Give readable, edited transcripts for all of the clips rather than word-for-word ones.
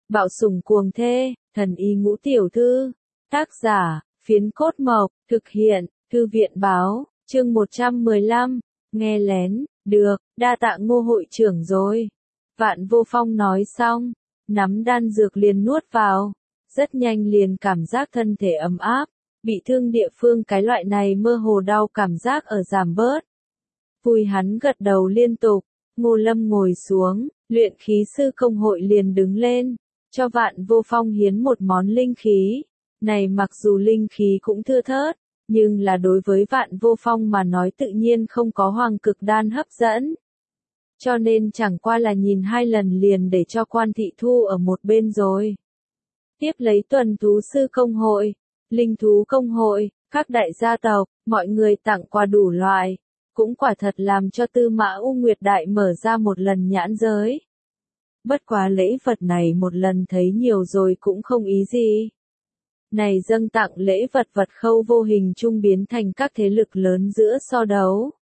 Bạo sủng cuồng thê, thần y ngũ tiểu thư. Tác giả, Phiến Cốt Mộc, thực hiện, Thư viện báo, chương 115, nghe lén, được, đa tạ Ngô hội trưởng rồi. Vạn Vô Phong nói xong, nắm đan dược liền nuốt vào, rất nhanh liền cảm giác thân thể ấm áp, bị thương địa phương cái loại này mơ hồ đau cảm giác ở giảm bớt. Vui hắn gật đầu liên tục, Ngô Lâm ngồi xuống, luyện khí sư công hội liền đứng lên, cho Vạn Vô Phong hiến một món linh khí. Này mặc dù linh khí cũng thưa thớt, nhưng là đối với Vạn Vô Phong mà nói tự nhiên không có hoàng cực đan hấp dẫn. Cho nên chẳng qua là nhìn 2 lần liền để cho Quan Thị thu ở một bên rồi. Tiếp lấy tuần thú sư công hội, linh thú công hội, các đại gia tộc, mọi người tặng quà đủ loại, cũng quả thật làm cho Tư Mã U Nguyệt Đại mở ra một lần nhãn giới. Bất quá lễ vật này một lần thấy nhiều rồi cũng không ý gì. Này dâng tặng lễ vật khâu vô hình trung biến thành các thế lực lớn giữa so đấu.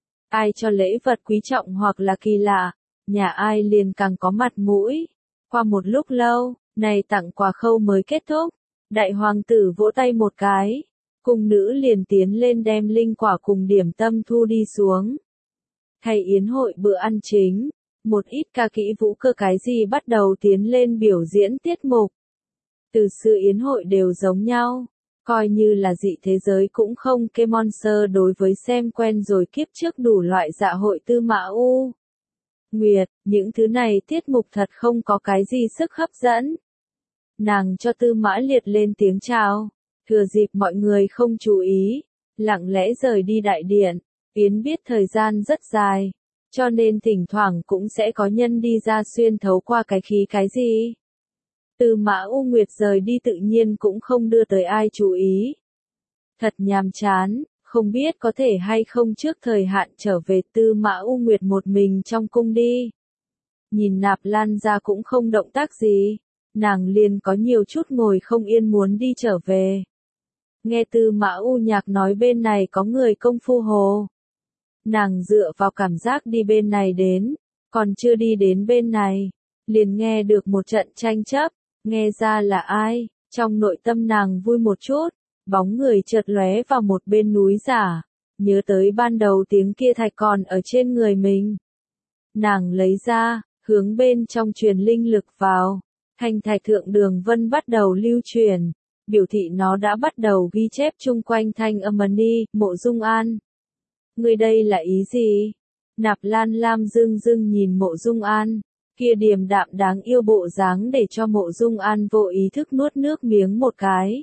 Ai cho lễ vật quý trọng hoặc là kỳ lạ, nhà ai liền càng có mặt mũi. Qua một lúc lâu, này tặng quà khâu mới kết thúc, đại hoàng tử vỗ tay một cái, cung nữ liền tiến lên đem linh quả cùng điểm tâm thu đi xuống. Thay yến hội bữa ăn chính, một ít ca kỹ vũ cơ cái gì bắt đầu tiến lên biểu diễn tiết mục. Từ xưa yến hội đều giống nhau, coi như là dị thế giới cũng không kê monster đối với xem quen rồi kiếp trước đủ loại dạ hội Tư Mã U Nguyệt, những thứ này tiết mục thật không có cái gì sức hấp dẫn. Nàng cho Tư Mã Liệt lên tiếng chào, thừa dịp mọi người không chú ý, lặng lẽ rời đi đại điện, Yến biết thời gian rất dài, cho nên thỉnh thoảng cũng sẽ có nhân đi ra xuyên thấu qua cái khí cái gì. Tư Mã U Nguyệt rời đi tự nhiên cũng không đưa tới ai chú ý. Thật nhàm chán, không biết có thể hay không trước thời hạn trở về. Tư Mã U Nguyệt một mình trong cung đi. Nhìn Nạp Lan ra cũng không động tác gì, nàng liền có nhiều chút ngồi không yên muốn đi trở về. Nghe Tư Mã U Nhạc nói bên này có người công phu hồ. Nàng dựa vào cảm giác đi bên này đến, còn chưa đi đến bên này, liền nghe được một trận tranh chấp. Nghe ra là ai, trong nội tâm nàng vui một chút, bóng người chợt lóe vào một bên núi giả, nhớ tới ban đầu tiếng kia thạch còn ở trên người mình. Nàng lấy ra, hướng bên trong truyền linh lực vào, thanh thạch thượng đường vân bắt đầu lưu truyền, biểu thị nó đã bắt đầu ghi chép chung quanh thanh âm ni, Mộ Dung An. Người đây là ý gì? Nạp Lan Lam dưng nhìn Mộ Dung An. Kia điềm đạm đáng yêu bộ dáng để cho Mộ Dung An vô ý thức nuốt nước miếng một cái.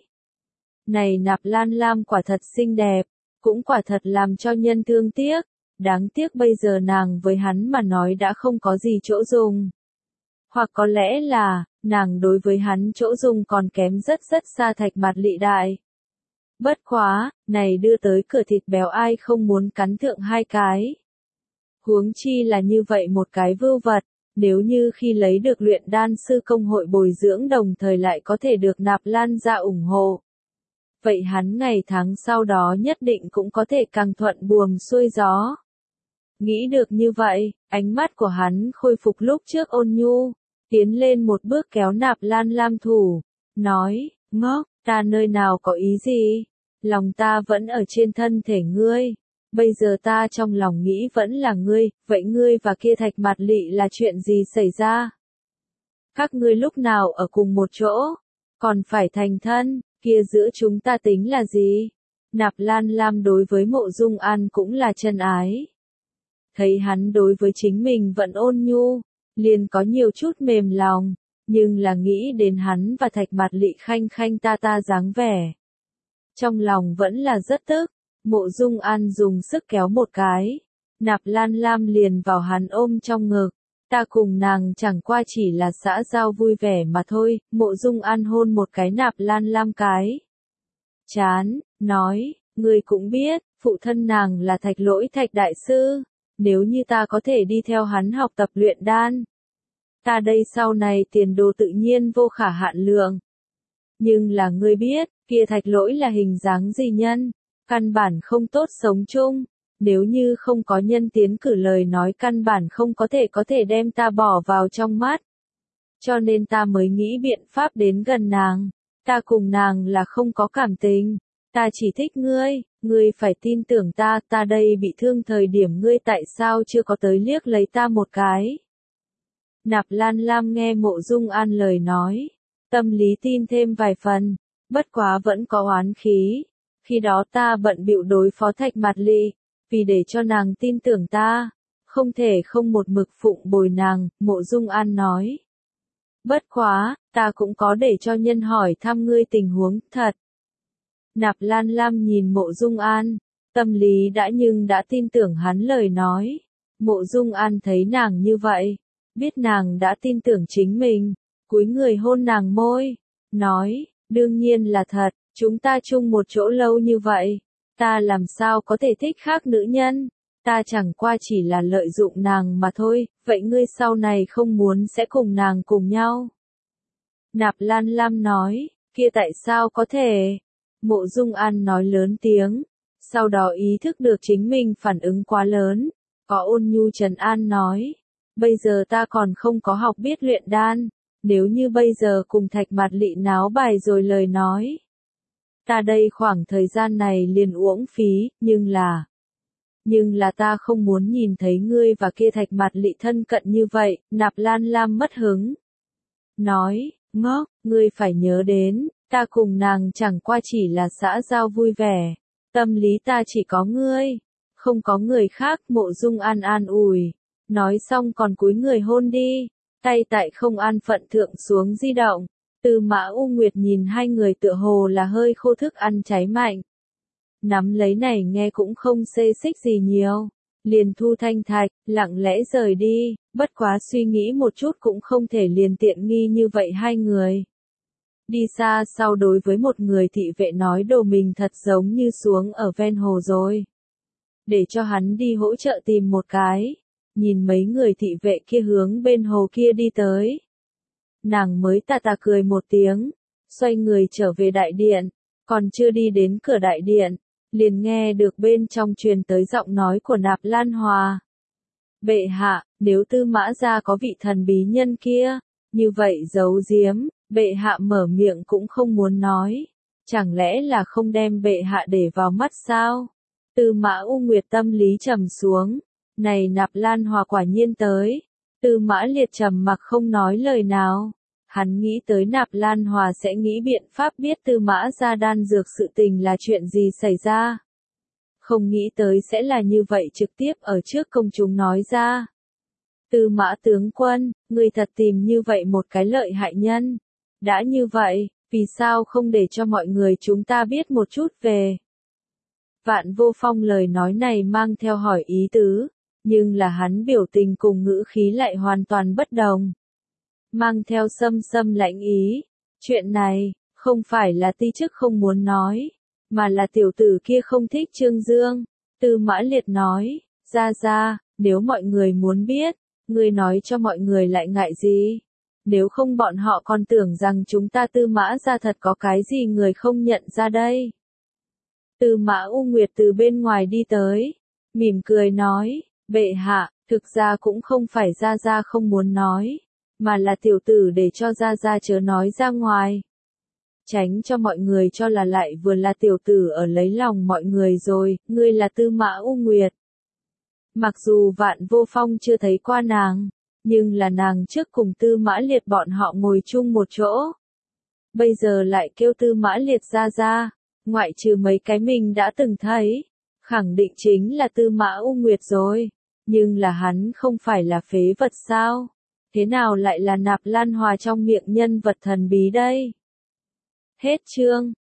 Này Nạp Lan Lam quả thật xinh đẹp, cũng quả thật làm cho nhân thương tiếc, đáng tiếc bây giờ nàng với hắn mà nói đã không có gì chỗ dùng. Hoặc có lẽ là, nàng đối với hắn chỗ dùng còn kém rất xa Thạch Mạt Lị đại. Bất quá, này đưa tới cửa thịt béo ai không muốn cắn thượng 2 cái. Huống chi là như vậy một cái vưu vật. Nếu như khi lấy được luyện đan sư công hội bồi dưỡng đồng thời lại có thể được Nạp Lan ra ủng hộ. Vậy hắn ngày tháng sau đó nhất định cũng có thể càng thuận buồm xuôi gió. Nghĩ được như vậy, ánh mắt của hắn khôi phục lúc trước ôn nhu, tiến lên một bước kéo Nạp Lan Lam thủ, nói, ngốc, ta nơi nào có ý gì, lòng ta vẫn ở trên thân thể ngươi. Bây giờ ta trong lòng nghĩ vẫn là ngươi, vậy ngươi và kia Thạch Mạt Lị là chuyện gì xảy ra? Các ngươi lúc nào ở cùng một chỗ? Còn phải thành thân, kia giữa chúng ta tính là gì? Nạp Lan Lam đối với Mộ Dung An cũng là chân ái. Thấy hắn đối với chính mình vẫn ôn nhu, liền có nhiều chút mềm lòng, nhưng là nghĩ đến hắn và Thạch Mạt Lị khanh khanh ta dáng vẻ. Trong lòng vẫn là rất tức. Mộ Dung An dùng sức kéo một cái, Nạp Lan Lam liền vào hắn ôm trong ngực, ta cùng nàng chẳng qua chỉ là xã giao vui vẻ mà thôi. Mộ Dung An hôn một cái Nạp Lan Lam cái chán, nói, ngươi cũng biết, phụ thân nàng là Thạch Lỗi Thạch đại sư, nếu như ta có thể đi theo hắn học tập luyện đan, ta đây sau này tiền đồ tự nhiên vô khả hạn lượng. Nhưng là ngươi biết, kia Thạch Lỗi là hình dáng gì nhân? Căn bản không tốt sống chung, nếu như không có nhân tiến cử lời nói căn bản không có thể đem ta bỏ vào trong mắt. cho nên ta mới nghĩ biện pháp đến gần nàng. Ta cùng nàng là không có cảm tình, ta chỉ thích ngươi, ngươi phải tin tưởng ta, ta đây bị thương thời điểm ngươi tại sao chưa có tới liếc lấy ta một cái. Nạp Lan Lam nghe Mộ Dung An lời nói, tâm lý tin thêm vài phần, bất quá vẫn có oán khí. Khi đó ta bận bịu đối phó Thạch Mạt Lị, vì để cho nàng tin tưởng ta, không thể không một mực phụng bồi nàng, Mộ Dung An nói. Bất quá, ta cũng có để cho nhân hỏi thăm ngươi tình huống, thật. Nạp Lan Lam nhìn Mộ Dung An, tâm lý đã tin tưởng hắn lời nói. Mộ Dung An thấy nàng như vậy, biết nàng đã tin tưởng chính mình, cúi người hôn nàng môi, nói, đương nhiên là thật, chúng ta chung một chỗ lâu như vậy, ta làm sao có thể thích khác nữ nhân, ta chẳng qua chỉ là lợi dụng nàng mà thôi, vậy ngươi sau này không muốn sẽ cùng nàng cùng nhau. Nạp Lan Lam nói, kia tại sao có thể? Mộ Dung An nói lớn tiếng, sau đó ý thức được chính mình phản ứng quá lớn, có ôn nhu trấn an nói, bây giờ ta còn không có học biết luyện đan, nếu như bây giờ cùng Thạch Mạt Lị náo bài rồi lời nói. Ta đây khoảng thời gian này liền uổng phí, nhưng là ta không muốn nhìn thấy ngươi và kia Thạch Mạt Lị thân cận như vậy, Nạp Lan Lam mất hứng. Nói, ngốc, ngươi phải nhớ đến, ta cùng nàng chẳng qua chỉ là xã giao vui vẻ, tâm lý ta chỉ có ngươi, không có người khác. Mộ Dung An an ủi, nói xong còn cúi người hôn đi, tay tại không an phận thượng xuống di động. Tư Mã U Nguyệt nhìn hai người tựa hồ là hơi khô thức ăn cháy mạnh. Nắm lấy này nghe cũng không xê xích gì nhiều, liền thu thanh thạch, lặng lẽ rời đi, bất quá suy nghĩ một chút cũng không thể liền tiện nghi như vậy hai người. Đi xa sau đối với một người thị vệ nói đồ mình thật giống như xuống ở ven hồ rồi. Để cho hắn đi hỗ trợ tìm một cái, nhìn mấy người thị vệ kia hướng bên hồ kia đi tới. Nàng mới tà tà cười một tiếng, xoay người trở về đại điện, còn chưa đi đến cửa đại điện, liền nghe được bên trong truyền tới giọng nói của Nạp Lan Hòa. Bệ hạ, nếu Tư Mã gia có vị thần bí nhân kia, như vậy giấu giếm, bệ hạ mở miệng cũng không muốn nói, chẳng lẽ là không đem bệ hạ để vào mắt sao? Tư Mã U Nguyệt tâm lý trầm xuống, này Nạp Lan Hòa quả nhiên tới. Tư Mã Liệt trầm mặc không nói lời nào. Hắn nghĩ tới Nạp Lan Hòa sẽ nghĩ biện pháp biết Tư Mã gia đan dược sự tình là chuyện gì xảy ra. Không nghĩ tới sẽ là như vậy trực tiếp ở trước công chúng nói ra. Tư Mã tướng quân, người thật tìm như vậy một cái lợi hại nhân. Đã như vậy, vì sao không để cho mọi người chúng ta biết một chút về? Vạn Vô Phong lời nói này mang theo hỏi ý tứ, nhưng là hắn biểu tình cùng ngữ khí lại hoàn toàn bất đồng. Mang theo xâm lãnh ý. Chuyện này, không phải là ti chức không muốn nói, mà là tiểu tử kia không thích Trương Dương. Tư Mã Liệt nói, ra, nếu mọi người muốn biết, ngươi nói cho mọi người lại ngại gì? Nếu không bọn họ còn tưởng rằng chúng ta Tư Mã gia thật có cái gì người không nhận ra đây. Tư Mã U Nguyệt từ bên ngoài đi tới, mỉm cười nói, bệ hạ, thực ra cũng không phải ra không muốn nói, mà là tiểu tử để cho ra chớ nói ra ngoài. Tránh cho mọi người cho là lại vừa là tiểu tử ở lấy lòng mọi người rồi, ngươi là Tư Mã U Nguyệt. Mặc dù Vạn Vô Phong chưa thấy qua nàng, nhưng là nàng trước cùng Tư Mã Liệt bọn họ ngồi chung một chỗ. Bây giờ lại kêu Tư Mã Liệt ra, ngoại trừ mấy cái mình đã từng thấy, khẳng định chính là Tư Mã U Nguyệt rồi, nhưng là hắn không phải là phế vật sao? Thế nào lại là Nạp Lan Hòa trong miệng nhân vật thần bí đây? Hết chương.